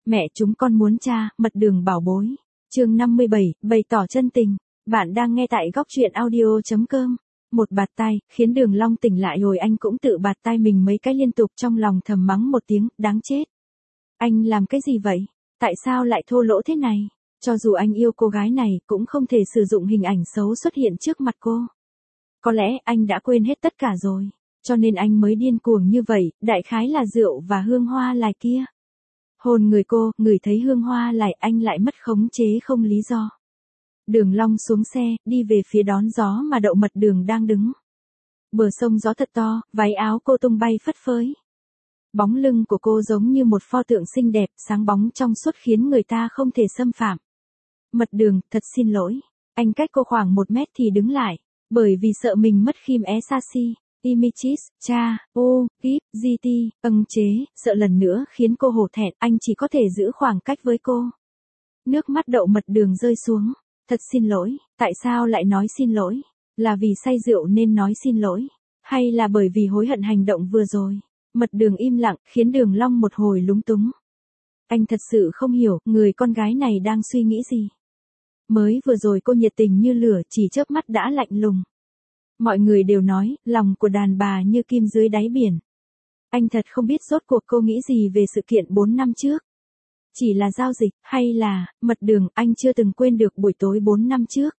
Mẹ chúng con muốn cha, mật đường bảo bối. Chương 57, bày tỏ chân tình. Bạn đang nghe tại góc truyện audio.com. Một bạt tai, khiến Đường Long tỉnh lại rồi anh cũng tự bạt tai mình mấy cái liên tục, trong lòng thầm mắng một tiếng, đáng chết. Anh làm cái gì vậy? Tại sao lại thô lỗ thế này? Cho dù anh yêu cô gái này, cũng không thể sử dụng hình ảnh xấu xuất hiện trước mặt cô. Có lẽ anh đã quên hết tất cả rồi, cho nên anh mới điên cuồng như vậy, đại khái là rượu và hương hoa lài kia. Hồn người cô, ngửi thấy hương hoa lài anh lại mất khống chế không lý do. Đường Long xuống xe, đi về phía đón gió mà Đậu Mật Đường đang đứng. Bờ sông gió thật to, váy áo cô tung bay phất phới. Bóng lưng của cô giống như một pho tượng xinh đẹp, sáng bóng trong suốt khiến người ta không thể xâm phạm. Mật Đường, thật xin lỗi. Anh cách cô khoảng 1 mét thì đứng lại, bởi vì sợ mình mất Kim Esashi, Imichis, cha, Kip, GT, chế, sợ lần nữa khiến cô hổ thẹn, anh chỉ có thể giữ khoảng cách với cô. Nước mắt Đậu Mật Đường rơi xuống. Thật xin lỗi, tại sao lại nói xin lỗi? Là vì say rượu nên nói xin lỗi? Hay là bởi vì hối hận hành động vừa rồi? Mật Đường im lặng, khiến Đường Long một hồi lúng túng. Anh thật sự không hiểu, người con gái này đang suy nghĩ gì. Mới vừa rồi cô nhiệt tình như lửa, chỉ chớp mắt đã lạnh lùng. Mọi người đều nói, lòng của đàn bà như kim dưới đáy biển. Anh thật không biết rốt cuộc cô nghĩ gì về sự kiện 4 năm trước. Chỉ là giao dịch, hay là, Mật Đường, anh chưa từng quên được buổi tối 4 năm trước.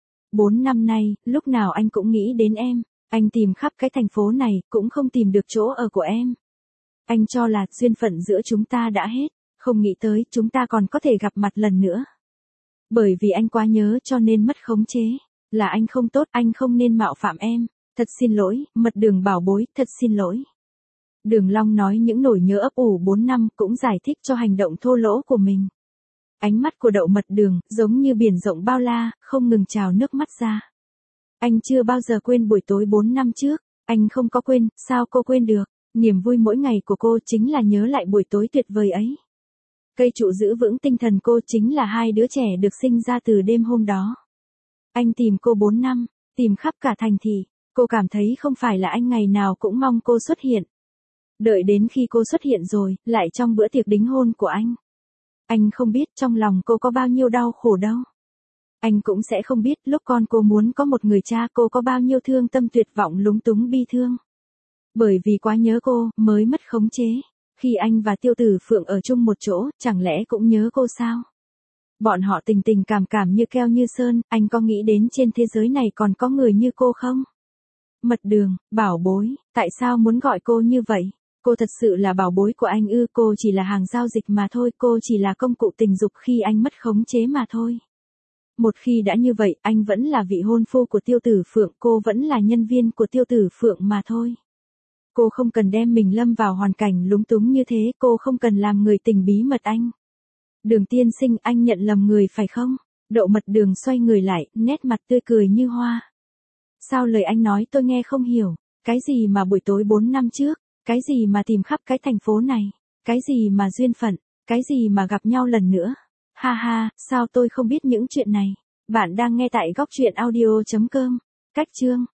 4 năm nay, lúc nào anh cũng nghĩ đến em. Anh tìm khắp cái thành phố này, cũng không tìm được chỗ ở của em. Anh cho là duyên phận giữa chúng ta đã hết, không nghĩ tới chúng ta còn có thể gặp mặt lần nữa. Bởi vì anh quá nhớ cho nên mất khống chế. Là anh không tốt, anh không nên mạo phạm em. Thật xin lỗi, Mật Đường bảo bối, thật xin lỗi. Đường Long nói những nỗi nhớ ấp ủ 4 năm, cũng giải thích cho hành động thô lỗ của mình. Ánh mắt của Đậu Mật Đường, giống như biển rộng bao la, không ngừng trào nước mắt ra. Anh chưa bao giờ quên buổi tối 4 năm trước, anh không có quên, sao cô quên được? Niềm vui mỗi ngày của cô chính là nhớ lại buổi tối tuyệt vời ấy. Cây trụ giữ vững tinh thần cô chính là 2 đứa trẻ được sinh ra từ đêm hôm đó. Anh tìm cô 4 năm, tìm khắp cả thành thị, cô cảm thấy không phải là anh ngày nào cũng mong cô xuất hiện. Đợi đến khi cô xuất hiện rồi, lại trong bữa tiệc đính hôn của anh. Anh không biết trong lòng cô có bao nhiêu đau khổ đâu. Anh cũng sẽ không biết lúc con cô muốn có một người cha cô có bao nhiêu thương tâm tuyệt vọng lúng túng bi thương. Bởi vì quá nhớ cô, mới mất khống chế. Khi anh và Tiêu Tử Phượng ở chung một chỗ, chẳng lẽ cũng nhớ cô sao? Bọn họ tình tình cảm cảm như keo như sơn, anh có nghĩ đến trên thế giới này còn có người như cô không? Mật Đường, bảo bối, tại sao muốn gọi cô như vậy? Cô thật sự là bảo bối của anh ư? Cô chỉ là hàng giao dịch mà thôi, cô chỉ là công cụ tình dục khi anh mất khống chế mà thôi. Một khi đã như vậy, anh vẫn là vị hôn phu của Tiêu Tử Phượng, cô vẫn là nhân viên của Tiêu Tử Phượng mà thôi. Cô không cần đem mình lâm vào hoàn cảnh lúng túng như thế, cô không cần làm người tình bí mật anh. Đường tiên sinh, anh nhận lầm người phải không? Đậu Mật Đường xoay người lại, nét mặt tươi cười như hoa. Sao lời anh nói tôi nghe không hiểu? Cái gì mà buổi tối 4 năm trước? Cái gì mà tìm khắp cái thành phố này? Cái gì mà duyên phận? Cái gì mà gặp nhau lần nữa? Ha ha, sao tôi không biết những chuyện này? Bạn đang nghe tại góc truyện audio.com. Cách chương